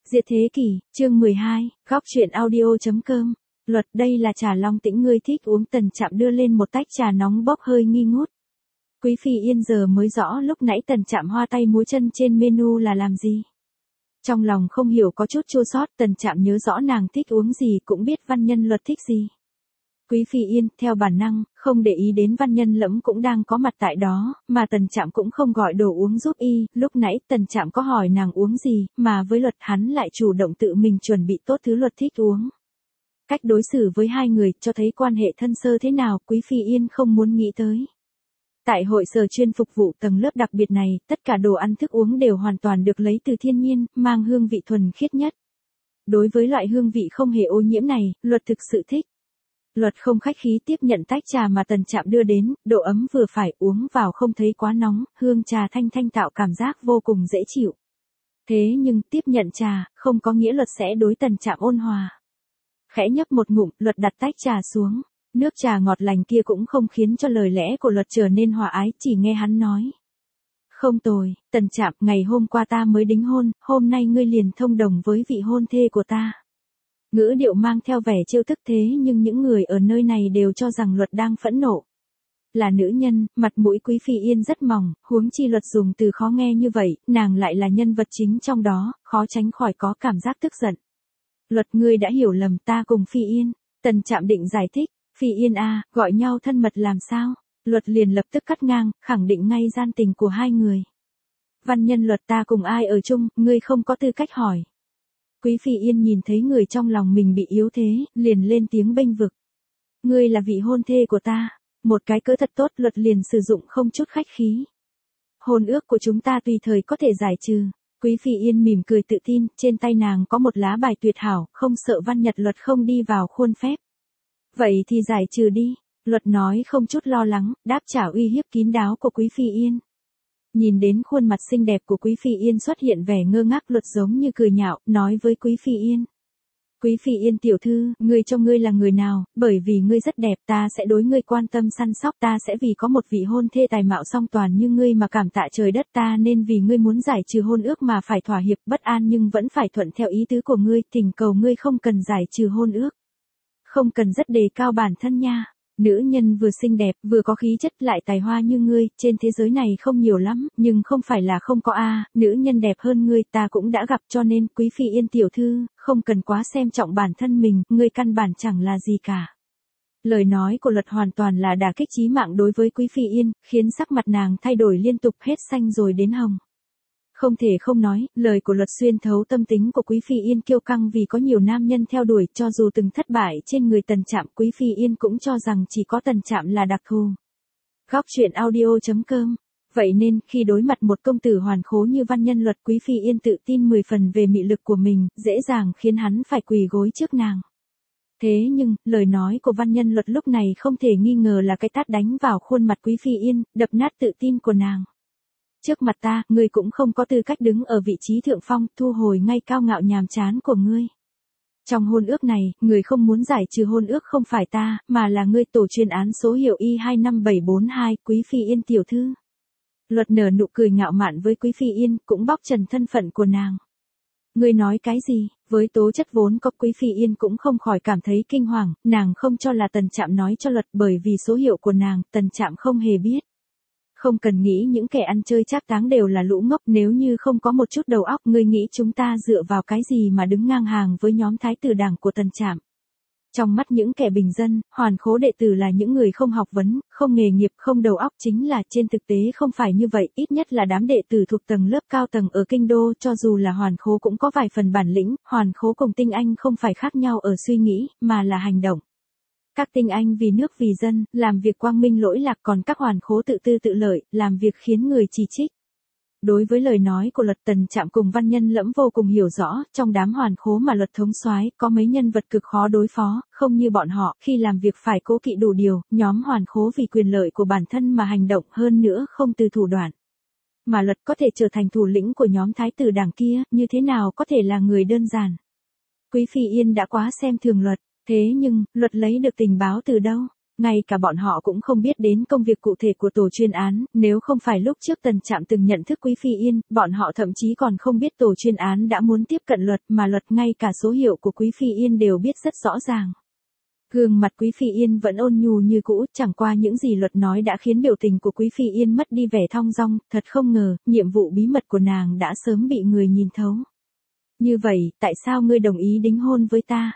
Diệt thế kỷ, chương 12, góc truyện audio.com. Luật, đây là trà long tĩnh ngươi thích uống. Tần Trạm đưa lên một tách trà nóng bốc hơi nghi ngút. Quý phi Yên giờ mới rõ lúc nãy Tần Trạm hoa tay múa chân trên menu là làm gì. Trong lòng không hiểu có chút chua xót. Tần Trạm nhớ rõ nàng thích uống gì, cũng biết Văn Nhân Luật thích gì. Quý phi Yên, theo bản năng, không để ý đến Văn Nhân Lẫm cũng đang có mặt tại đó, mà Tần Trạm cũng không gọi đồ uống giúp y. Lúc nãy Tần Trạm có hỏi nàng uống gì, mà với Luật hắn lại chủ động tự mình chuẩn bị tốt thứ Luật thích uống. Cách đối xử với hai người cho thấy quan hệ thân sơ thế nào Quý phi Yên không muốn nghĩ tới. Tại hội sở chuyên phục vụ tầng lớp đặc biệt này, tất cả đồ ăn thức uống đều hoàn toàn được lấy từ thiên nhiên, mang hương vị thuần khiết nhất. Đối với loại hương vị không hề ô nhiễm này, Luật thực sự thích. Luật không khách khí tiếp nhận tách trà mà Tần Trạm đưa đến, độ ấm vừa phải, uống vào không thấy quá nóng, hương trà thanh thanh tạo cảm giác vô cùng dễ chịu. Thế nhưng tiếp nhận trà, không có nghĩa Luật sẽ đối Tần Trạm ôn hòa. Khẽ nhấp một ngụm, Luật đặt tách trà xuống. Nước trà ngọt lành kia cũng không khiến cho lời lẽ của Luật trở nên hòa ái, chỉ nghe hắn nói. Không tồi, Tần Trạm, ngày hôm qua ta mới đính hôn, hôm nay ngươi liền thông đồng với vị hôn thê của ta. Ngữ điệu mang theo vẻ trêu tức, thế nhưng những người ở nơi này đều cho rằng Luật đang phẫn nộ. Là nữ nhân, mặt mũi Quý phi Yên rất mỏng, huống chi Luật dùng từ khó nghe như vậy, nàng lại là nhân vật chính trong đó, khó tránh khỏi có cảm giác tức giận. Luật, ngươi đã hiểu lầm, ta cùng phi Yên. Tần Trạm định giải thích. Phi Yên à, gọi nhau thân mật làm sao? Luật liền lập tức cắt ngang, khẳng định ngay gian tình của hai người. Văn Nhân Luật, ta cùng ai ở chung, ngươi không có tư cách hỏi. Quý phi Yên nhìn thấy người trong lòng mình bị yếu thế, liền lên tiếng bênh vực. Ngươi là vị hôn thê của ta, một cái cỡ thật tốt. Luật liền sử dụng không chút khách khí. Hôn ước của chúng ta tùy thời có thể giải trừ. Quý phi Yên mỉm cười tự tin, trên tay nàng có một lá bài tuyệt hảo, không sợ Văn Nhật Luật không đi vào khuôn phép. Vậy thì giải trừ đi, Luật nói không chút lo lắng, đáp trả uy hiếp kín đáo của Quý phi Yên. Nhìn đến khuôn mặt xinh đẹp của Quý phi Yên xuất hiện vẻ ngơ ngác, Luật giống như cười nhạo, nói với Quý phi Yên. Quý phi Yên tiểu thư, ngươi cho ngươi là người nào, bởi vì ngươi rất đẹp ta sẽ đối ngươi quan tâm săn sóc, ta sẽ vì có một vị hôn thê tài mạo song toàn như ngươi mà cảm tạ trời đất, ta nên vì ngươi muốn giải trừ hôn ước mà phải thỏa hiệp, bất an nhưng vẫn phải thuận theo ý tứ của ngươi, thỉnh cầu ngươi không cần giải trừ hôn ước. Không cần rất đề cao bản thân nha. Nữ nhân vừa xinh đẹp, vừa có khí chất lại tài hoa như ngươi, trên thế giới này không nhiều lắm, nhưng không phải là không có nữ nhân đẹp hơn ngươi ta cũng đã gặp, cho nên Quý phi Yên tiểu thư, không cần quá xem trọng bản thân mình, ngươi căn bản chẳng là gì cả. Lời nói của Luật hoàn toàn là đả kích chí mạng đối với Quý phi Yên, khiến sắc mặt nàng thay đổi liên tục hết xanh rồi đến hồng. Không thể không nói, lời của Luật xuyên thấu tâm tính của Quý phi Yên kiêu căng vì có nhiều nam nhân theo đuổi, cho dù từng thất bại trên người Tần Trạm, Quý phi Yên cũng cho rằng chỉ có Tần Trạm là đặc thù. Góc truyện audio.com. Vậy nên, khi đối mặt một công tử hoàn khố như Văn Nhân Luật, Quý phi Yên tự tin 10 phần về mị lực của mình, dễ dàng khiến hắn phải quỳ gối trước nàng. Thế nhưng, lời nói của Văn Nhân Luật lúc này không thể nghi ngờ là cái tát đánh vào khuôn mặt Quý phi Yên, đập nát tự tin của nàng. Trước mặt ta, ngươi cũng không có tư cách đứng ở vị trí thượng phong, thu hồi ngay cao ngạo nhàm chán của ngươi. Trong hôn ước này, người không muốn giải trừ hôn ước không phải ta, mà là ngươi, tổ chuyên án số hiệu Y25742, Quý phi Yên tiểu thư. Luật nở nụ cười ngạo mạn với Quý phi Yên, cũng bóc trần thân phận của nàng. Ngươi nói cái gì? Với tố chất vốn có, Quý phi Yên cũng không khỏi cảm thấy kinh hoàng, nàng không cho là Tần Trạm nói cho Luật, bởi vì số hiệu của nàng, Tần Trạm không hề biết. Không cần nghĩ những kẻ ăn chơi trác táng đều là lũ ngốc, nếu như không có một chút đầu óc, ngươi nghĩ chúng ta dựa vào cái gì mà đứng ngang hàng với nhóm thái tử đảng của Tần Trạm. Trong mắt những kẻ bình dân, hoàn khố đệ tử là những người không học vấn, không nghề nghiệp, không đầu óc, chính là trên thực tế không phải như vậy, ít nhất là đám đệ tử thuộc tầng lớp cao tầng ở kinh đô, cho dù là hoàn khố cũng có vài phần bản lĩnh, hoàn khố cùng tinh anh không phải khác nhau ở suy nghĩ, mà là hành động. Các tinh anh vì nước vì dân, làm việc quang minh lỗi lạc, còn các hoàn khố tự tư tự lợi, làm việc khiến người chỉ trích. Đối với lời nói của Luật, Tần Trạm cùng Văn Nhân Lẫm vô cùng hiểu rõ, trong đám hoàn khố mà Luật thống soái có mấy nhân vật cực khó đối phó, không như bọn họ, khi làm việc phải cố kỵ đủ điều, nhóm hoàn khố vì quyền lợi của bản thân mà hành động, hơn nữa không từ thủ đoạn. Mà Luật có thể trở thành thủ lĩnh của nhóm thái tử đảng kia, như thế nào có thể là người đơn giản. Quý phi Yên đã quá xem thường Luật. Thế nhưng, Luật lấy được tình báo từ đâu? Ngay cả bọn họ cũng không biết đến công việc cụ thể của tổ chuyên án, nếu không phải lúc trước Tần Trạm từng nhận thức Quý Phi Yên, bọn họ thậm chí còn không biết tổ chuyên án đã muốn tiếp cận Luật, mà Luật ngay cả số hiệu của Quý Phi Yên đều biết rất rõ ràng. Gương mặt Quý Phi Yên vẫn ôn nhu như cũ, chẳng qua những gì Luật nói đã khiến biểu tình của Quý Phi Yên mất đi vẻ thong dong, thật không ngờ, nhiệm vụ bí mật của nàng đã sớm bị người nhìn thấu. Như vậy, tại sao ngươi đồng ý đính hôn với ta?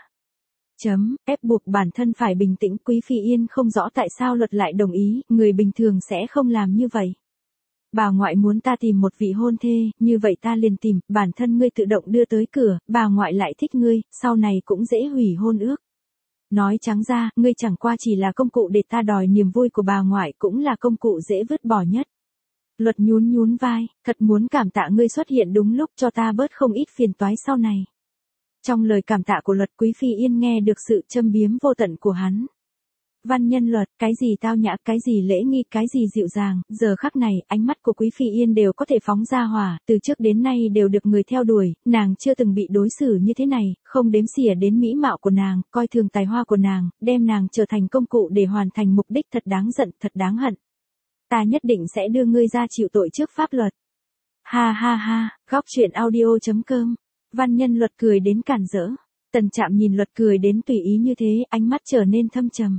Ép buộc bản thân phải bình tĩnh. Quý Phi Yên không rõ tại sao Luật lại đồng ý, người bình thường sẽ không làm như vậy. Bà ngoại muốn ta tìm một vị hôn thê, như vậy ta liền tìm, bản thân ngươi tự động đưa tới cửa, bà ngoại lại thích ngươi, sau này cũng dễ hủy hôn ước. Nói trắng ra, ngươi chẳng qua chỉ là công cụ để ta đòi niềm vui của bà ngoại, cũng là công cụ dễ vứt bỏ nhất. Luật nhún vai, thật muốn cảm tạ ngươi xuất hiện đúng lúc cho ta bớt không ít phiền toái sau này. Trong lời cảm tạ của Luật, Quý Phi Yên nghe được sự châm biếm vô tận của hắn. Văn nhân Luật, cái gì tao nhã, cái gì lễ nghi, cái gì dịu dàng, giờ khắc này, ánh mắt của Quý Phi Yên đều có thể phóng ra hỏa, từ trước đến nay đều được người theo đuổi, nàng chưa từng bị đối xử như thế này, không đếm xỉa đến mỹ mạo của nàng, coi thường tài hoa của nàng, đem nàng trở thành công cụ để hoàn thành mục đích, thật đáng giận, thật đáng hận. Ta nhất định sẽ đưa ngươi ra chịu tội trước pháp luật. Ha ha ha, góc truyện audio.com. Văn nhân Luật cười đến càn rỡ. Tần Trạm nhìn Luật cười đến tùy ý như thế, ánh mắt trở nên thâm trầm.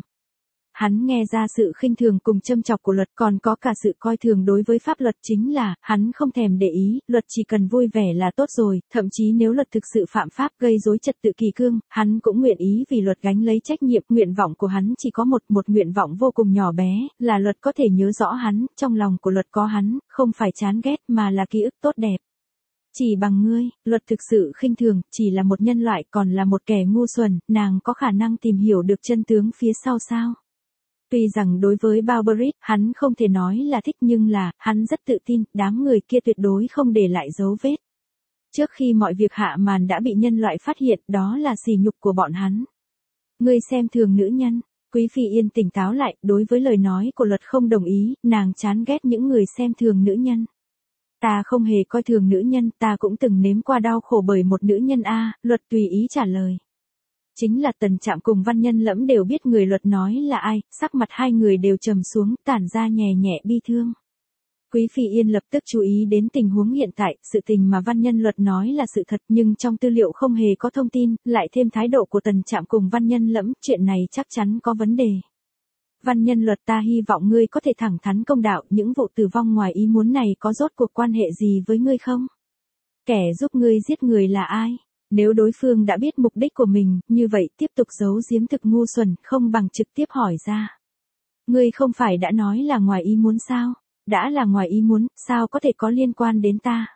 Hắn nghe ra sự khinh thường cùng châm chọc của Luật, còn có cả sự coi thường đối với pháp luật, chính là, hắn không thèm để ý, Luật chỉ cần vui vẻ là tốt rồi, thậm chí nếu Luật thực sự phạm pháp gây rối trật tự kỷ cương, hắn cũng nguyện ý vì Luật gánh lấy trách nhiệm. Nguyện vọng của hắn chỉ có một nguyện vọng vô cùng nhỏ bé, là Luật có thể nhớ rõ hắn, trong lòng của Luật có hắn, không phải chán ghét mà là ký ức tốt đẹp. Chỉ bằng ngươi, Luật thực sự khinh thường, chỉ là một nhân loại, còn là một kẻ ngu xuẩn, nàng có khả năng tìm hiểu được chân tướng phía sau sao? Tuy rằng đối với Barbarit, hắn không thể nói là thích, nhưng là, hắn rất tự tin, đám người kia tuyệt đối không để lại dấu vết. Trước khi mọi việc hạ màn đã bị nhân loại phát hiện, đó là sỉ nhục của bọn hắn. Ngươi xem thường nữ nhân. Quý Phi Yên tỉnh táo lại, đối với lời nói của Luật không đồng ý, nàng chán ghét những người xem thường nữ nhân. Ta không hề coi thường nữ nhân, ta cũng từng nếm qua đau khổ bởi một nữ nhân a. Luật tùy ý trả lời. Chính là Tần Trạm cùng Văn Nhân Lẫm đều biết người Luật nói là ai, sắc mặt hai người đều trầm xuống, tản ra nhẹ nhẹ bi thương. Quý Phi Yên lập tức chú ý đến tình huống hiện tại, sự tình mà Văn Nhân Luật nói là sự thật, nhưng trong tư liệu không hề có thông tin, lại thêm thái độ của Tần Trạm cùng Văn Nhân Lẫm, chuyện này chắc chắn có vấn đề. Văn nhân Luật, ta hy vọng ngươi có thể thẳng thắn công đạo, những vụ tử vong ngoài ý muốn này có rốt cuộc quan hệ gì với ngươi không? Kẻ giúp ngươi giết người là ai? Nếu đối phương đã biết mục đích của mình, như vậy tiếp tục giấu giếm thực ngu xuẩn, không bằng trực tiếp hỏi ra. Ngươi không phải đã nói là ngoài ý muốn sao? Đã là ngoài ý muốn, sao có thể có liên quan đến ta?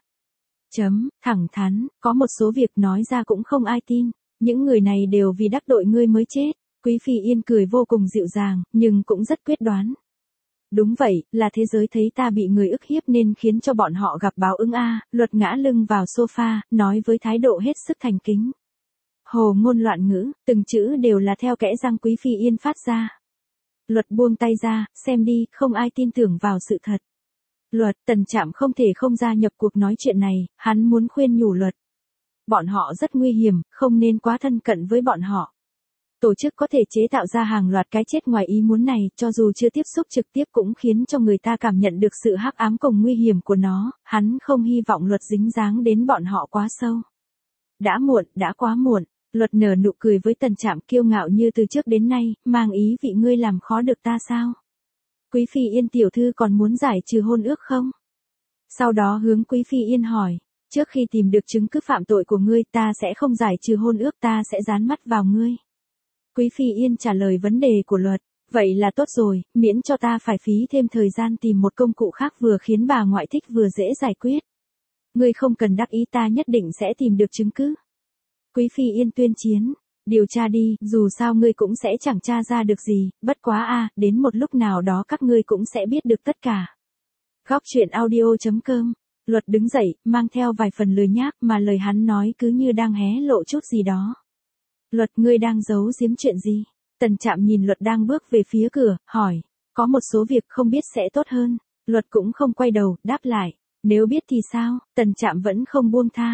Thẳng thắn, có một số việc nói ra cũng không ai tin, những người này đều vì đắc tội ngươi mới chết. Quý Phi Yên cười vô cùng dịu dàng, nhưng cũng rất quyết đoán. Đúng vậy, là thế giới thấy ta bị người ức hiếp nên khiến cho bọn họ gặp báo ứng a. Luật ngã lưng vào sofa, nói với thái độ hết sức thành kính. Hồ ngôn loạn ngữ, từng chữ đều là theo kẽ răng Quý Phi Yên phát ra. Luật buông tay ra, xem đi, không ai tin tưởng vào sự thật. Luật, Tần Trạm không thể không gia nhập cuộc nói chuyện này, hắn muốn khuyên nhủ Luật. Bọn họ rất nguy hiểm, không nên quá thân cận với bọn họ. Tổ chức có thể chế tạo ra hàng loạt cái chết ngoài ý muốn này, cho dù chưa tiếp xúc trực tiếp cũng khiến cho người ta cảm nhận được sự hắc ám cùng nguy hiểm của nó, hắn không hy vọng Luật dính dáng đến bọn họ quá sâu. Đã muộn, đã quá muộn. Luật nở nụ cười với Tần Trạm kiêu ngạo như từ trước đến nay, mang ý vị ngươi làm khó được ta sao? Quý Phi Yên tiểu thư còn muốn giải trừ hôn ước không? Sau đó hướng Quý Phi Yên hỏi, trước khi tìm được chứng cứ phạm tội của ngươi ta sẽ không giải trừ hôn ước, ta sẽ dán mắt vào ngươi. Quý Phi Yên trả lời vấn đề của Luật, vậy là tốt rồi, miễn cho ta phải phí thêm thời gian tìm một công cụ khác vừa khiến bà ngoại thích vừa dễ giải quyết. Ngươi không cần đắc ý, ta nhất định sẽ tìm được chứng cứ. Quý Phi Yên tuyên chiến, điều tra đi, dù sao ngươi cũng sẽ chẳng tra ra được gì, bất quá đến một lúc nào đó các ngươi cũng sẽ biết được tất cả. Góc truyện audio.com. Luật đứng dậy, mang theo vài phần lười nhác mà lời hắn nói cứ như đang hé lộ chút gì đó. Luật, ngươi đang giấu giếm chuyện gì? Tần Trạm nhìn Luật đang bước về phía cửa, hỏi. Có một số việc không biết sẽ tốt hơn. Luật cũng không quay đầu, đáp lại. Nếu biết thì sao? Tần Trạm vẫn không buông tha.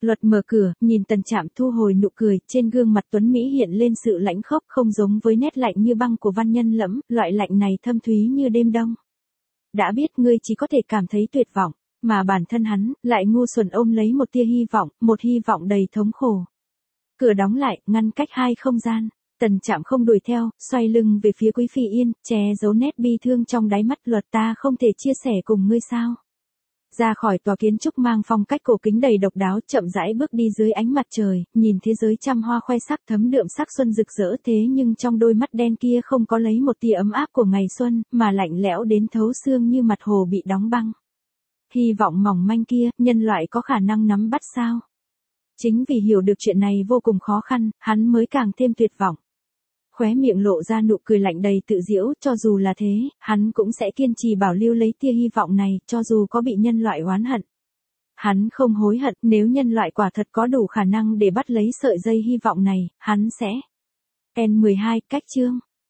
Luật mở cửa, nhìn Tần Trạm thu hồi nụ cười, trên gương mặt tuấn Mỹ hiện lên sự lãnh khốc không giống với nét lạnh như băng của văn nhân Lẫm, loại lạnh này thâm thúy như đêm đông. Đã biết ngươi chỉ có thể cảm thấy tuyệt vọng, mà bản thân hắn, lại ngu xuẩn ôm lấy một tia hy vọng, một hy vọng đầy thống khổ. Cửa đóng lại, ngăn cách hai không gian. Tần Trạm không đuổi theo, xoay lưng về phía Quý Phi Yên, che giấu nét bi thương trong đáy mắt. Luật ta không thể chia sẻ cùng ngươi sao? Ra khỏi tòa kiến trúc mang phong cách cổ kính đầy độc đáo, chậm rãi bước đi dưới ánh mặt trời, nhìn thế giới trăm hoa khoe sắc thấm đượm sắc xuân rực rỡ thế nhưng trong đôi mắt đen kia không có lấy một tia ấm áp của ngày xuân, mà lạnh lẽo đến thấu xương như mặt hồ bị đóng băng. Hy vọng mỏng manh kia, nhân loại có khả năng nắm bắt sao? Chính vì hiểu được chuyện này vô cùng khó khăn, hắn mới càng thêm tuyệt vọng. Khóe miệng lộ ra nụ cười lạnh đầy tự giễu, cho dù là thế, hắn cũng sẽ kiên trì bảo lưu lấy tia hy vọng này, cho dù có bị nhân loại oán hận. Hắn không hối hận, nếu nhân loại quả thật có đủ khả năng để bắt lấy sợi dây hy vọng này, hắn sẽ. N12, cách chương.